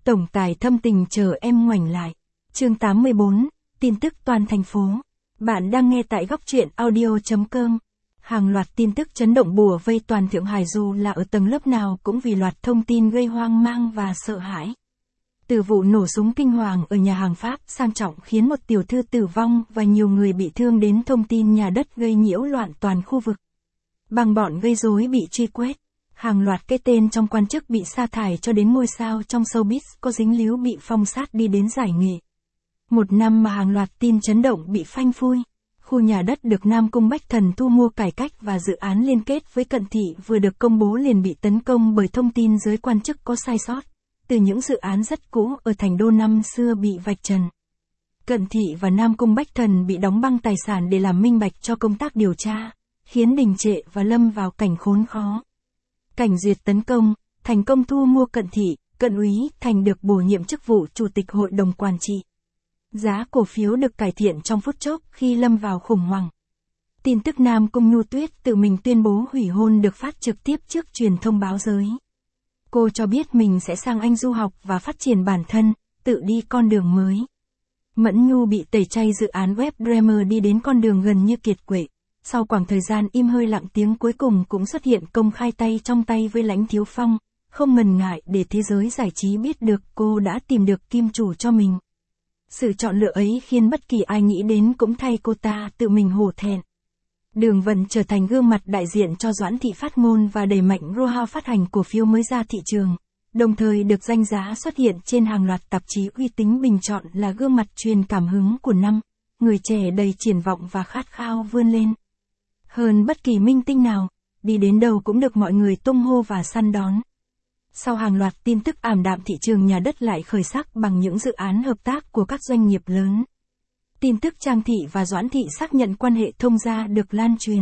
Tổng tài thâm tình chờ em ngoảnh lại. Chương 84, tin tức toàn thành phố. Bạn đang nghe tại góc truyện audio.com. Hàng loạt tin tức chấn động bùa vây toàn Thượng Hải, dù là ở tầng lớp nào cũng vì loạt thông tin gây hoang mang và sợ hãi. Từ vụ nổ súng kinh hoàng ở nhà hàng Pháp sang trọng khiến một tiểu thư tử vong và nhiều người bị thương đến thông tin nhà đất gây nhiễu loạn toàn khu vực. Băng bọn gây rối bị truy quét. Hàng loạt cái tên trong quan chức bị sa thải cho đến ngôi sao trong showbiz có dính líu bị phong sát đi đến giải nghệ. Một năm mà hàng loạt tin chấn động bị phanh phui. Khu nhà đất được Nam Cung Bách Thần thu mua cải cách và dự án liên kết với Cận Thị vừa được công bố liền bị tấn công bởi thông tin giới quan chức có sai sót. Từ những dự án rất cũ ở thành đô năm xưa bị vạch trần. Cận Thị và Nam Cung Bách Thần bị đóng băng tài sản để làm minh bạch cho công tác điều tra, khiến đình trệ và lâm vào cảnh khốn khó. Cảnh duyệt tấn công, thành công thu mua Cận Thị, Cận úy Thành được bổ nhiệm chức vụ chủ tịch hội đồng quản trị. Giá cổ phiếu được cải thiện trong phút chốc khi lâm vào khủng hoảng. Tin tức Nam Cung Nhu Tuyết tự mình tuyên bố hủy hôn được phát trực tiếp trước truyền thông báo giới. Cô cho biết mình sẽ sang Anh du học và phát triển bản thân, tự đi con đường mới. Mẫn Nhu bị tẩy chay dự án web Dreamer đi đến con đường gần như kiệt quệ. Sau khoảng thời gian im hơi lặng tiếng cuối cùng cũng xuất hiện công khai tay trong tay với Lãnh Thiếu Phong, không ngần ngại để thế giới giải trí biết được cô đã tìm được kim chủ cho mình. Sự chọn lựa ấy khiến bất kỳ ai nghĩ đến cũng thay cô ta tự mình hổ thẹn. Đường Vận trở thành gương mặt đại diện cho Doãn Thị phát ngôn và đẩy mạnh ROHA phát hành cổ phiếu mới ra thị trường, đồng thời được danh giá xuất hiện trên hàng loạt tạp chí uy tín bình chọn là gương mặt truyền cảm hứng của năm, người trẻ đầy triển vọng và khát khao vươn lên. Hơn bất kỳ minh tinh nào, đi đến đâu cũng được mọi người tung hô và săn đón. Sau hàng loạt tin tức ảm đạm, thị trường nhà đất lại khởi sắc bằng những dự án hợp tác của các doanh nghiệp lớn. Tin tức Trang Thị và Doãn Thị xác nhận quan hệ thông gia được lan truyền.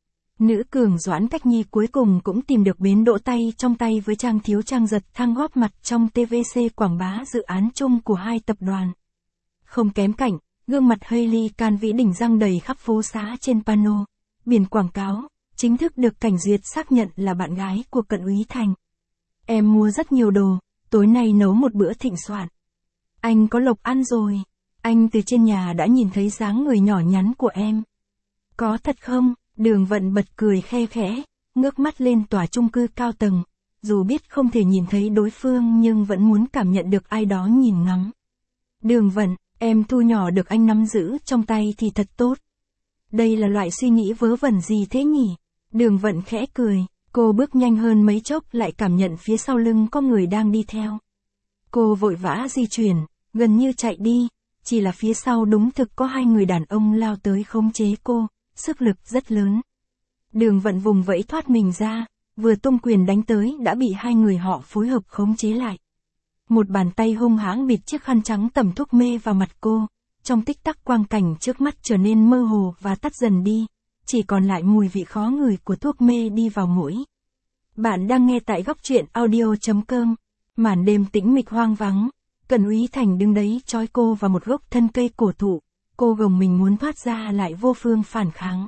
Nữ cường Doãn Cách Nhi cuối cùng cũng tìm được bến đỗ tay trong tay với Trang Thiếu Trang Giật Thăng góp mặt trong TVC quảng bá dự án chung của hai tập đoàn. Không kém cạnh, gương mặt Hailey Can Vĩ đỉnh răng đầy khắp phố xá trên pano, biển quảng cáo, chính thức được Cảnh Duyệt xác nhận là bạn gái của Cận úy Thành. Em mua rất nhiều đồ, tối nay nấu một bữa thịnh soạn. Anh có lộc ăn rồi. Anh từ trên nhà đã nhìn thấy dáng người nhỏ nhắn của em. Có thật không? Đường Vận bật cười khe khẽ, ngước mắt lên tòa chung cư cao tầng. Dù biết không thể nhìn thấy đối phương nhưng vẫn muốn cảm nhận được ai đó nhìn ngắm. Đường Vận, em thu nhỏ được anh nắm giữ trong tay thì thật tốt. Đây là loại suy nghĩ vớ vẩn gì thế nhỉ? Đường Vận khẽ cười, cô bước nhanh hơn mấy chốc lại cảm nhận phía sau lưng có người đang đi theo. Cô vội vã di chuyển, gần như chạy đi. Chỉ là phía sau đúng thực có hai người đàn ông lao tới khống chế cô, sức lực rất lớn. Đường Vận vùng vẫy thoát mình ra, vừa tung quyền đánh tới đã bị hai người họ phối hợp khống chế lại. Một bàn tay hung hãn bịt chiếc khăn trắng tẩm thuốc mê vào mặt cô, trong tích tắc quang cảnh trước mắt trở nên mơ hồ và tắt dần đi, chỉ còn lại mùi vị khó ngửi của thuốc mê đi vào mũi. Bạn đang nghe tại góc truyện audio.com, màn đêm tĩnh mịch hoang vắng. Cận úy Thành đứng đấy trói cô vào một gốc thân cây cổ thụ, cô gồng mình muốn thoát ra lại vô phương phản kháng.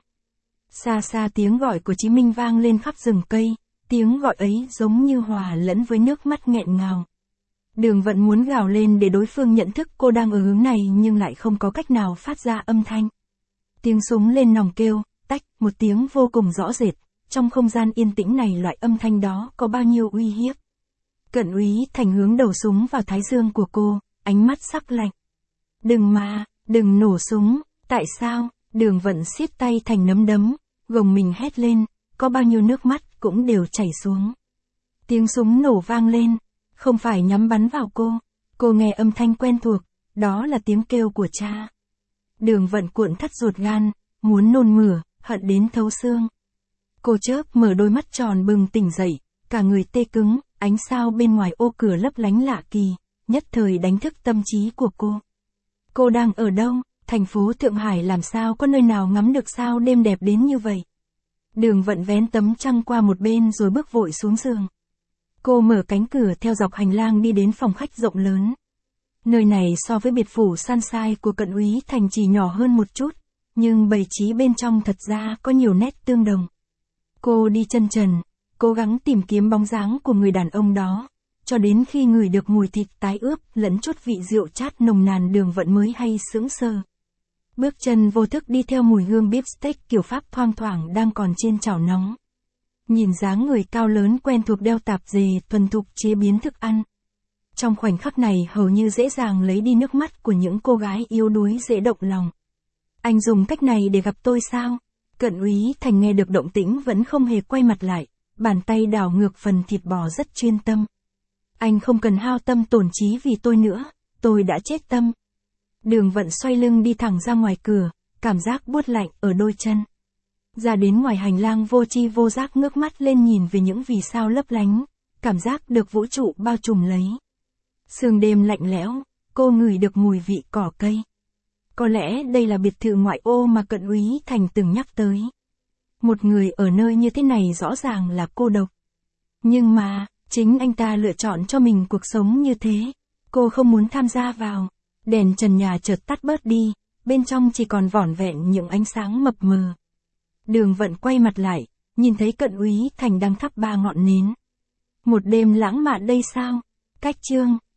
Xa xa tiếng gọi của Chí Minh vang lên khắp rừng cây, tiếng gọi ấy giống như hòa lẫn với nước mắt nghẹn ngào. Đường Vận muốn gào lên để đối phương nhận thức cô đang ở hướng này nhưng lại không có cách nào phát ra âm thanh. Tiếng súng lên nòng kêu, tách, một tiếng vô cùng rõ rệt, trong không gian yên tĩnh này loại âm thanh đó có bao nhiêu uy hiếp. Cận úy Thành hướng đầu súng vào thái dương của cô, ánh mắt sắc lạnh. Đừng nổ súng, tại sao? Đường Vận siết tay thành nắm đấm, gồng mình hét lên, có bao nhiêu nước mắt cũng đều chảy xuống. Tiếng súng nổ vang lên, không phải nhắm bắn vào cô nghe âm thanh quen thuộc, đó là tiếng kêu của cha. Đường Vận cuộn thắt ruột gan, muốn nôn mửa, hận đến thấu xương. Cô chớp mở đôi mắt tròn bừng tỉnh dậy, cả người tê cứng. Ánh sao bên ngoài ô cửa lấp lánh lạ kỳ, nhất thời đánh thức tâm trí của cô. Cô đang ở đâu? Thành phố Thượng Hải làm sao có nơi nào ngắm được sao đêm đẹp đến như vậy? Đường Vận vén tấm chăn qua một bên rồi bước vội xuống giường. Cô mở cánh cửa theo dọc hành lang đi đến phòng khách rộng lớn. Nơi này so với biệt phủ Sunshine của Cận úy Thành chỉ nhỏ hơn một chút, nhưng bày trí bên trong thật ra có nhiều nét tương đồng. Cô đi chân trần, cố gắng tìm kiếm bóng dáng của người đàn ông đó, cho đến khi ngửi được mùi thịt tái ướp lẫn chút vị rượu chát nồng nàn Đường Vận mới hay sững sờ. Bước chân vô thức đi theo mùi hương beef steak kiểu Pháp thoang thoảng đang còn trên chảo nóng. Nhìn dáng người cao lớn quen thuộc đeo tạp dề thuần thục chế biến thức ăn. Trong khoảnh khắc này hầu như dễ dàng lấy đi nước mắt của những cô gái yếu đuối dễ động lòng. Anh dùng cách này để gặp tôi sao? Cận úy Thành nghe được động tĩnh vẫn không hề quay mặt lại, bàn tay đảo ngược phần thịt bò rất chuyên tâm. Anh không cần hao tâm tổn trí vì tôi nữa, tôi đã chết tâm. Đường Vận xoay lưng đi thẳng ra ngoài cửa, cảm giác buốt lạnh ở đôi chân. Ra đến ngoài hành lang vô tri vô giác ngước mắt lên nhìn về những vì sao lấp lánh, cảm giác được vũ trụ bao trùm lấy. Sương đêm lạnh lẽo, cô ngửi được mùi vị cỏ cây. Có lẽ đây là biệt thự ngoại ô mà Cận úy Thành từng nhắc tới. Một người ở nơi như thế này rõ ràng là cô độc. Nhưng mà, chính anh ta lựa chọn cho mình cuộc sống như thế. Cô không muốn tham gia vào. Đèn trần nhà chợt tắt bớt đi, bên trong chỉ còn vỏn vẹn những ánh sáng mập mờ. Đường Vận quay mặt lại, nhìn thấy Cận úy Thành đang thắp 3 ngọn nến. Một đêm lãng mạn đây sao? Cách chương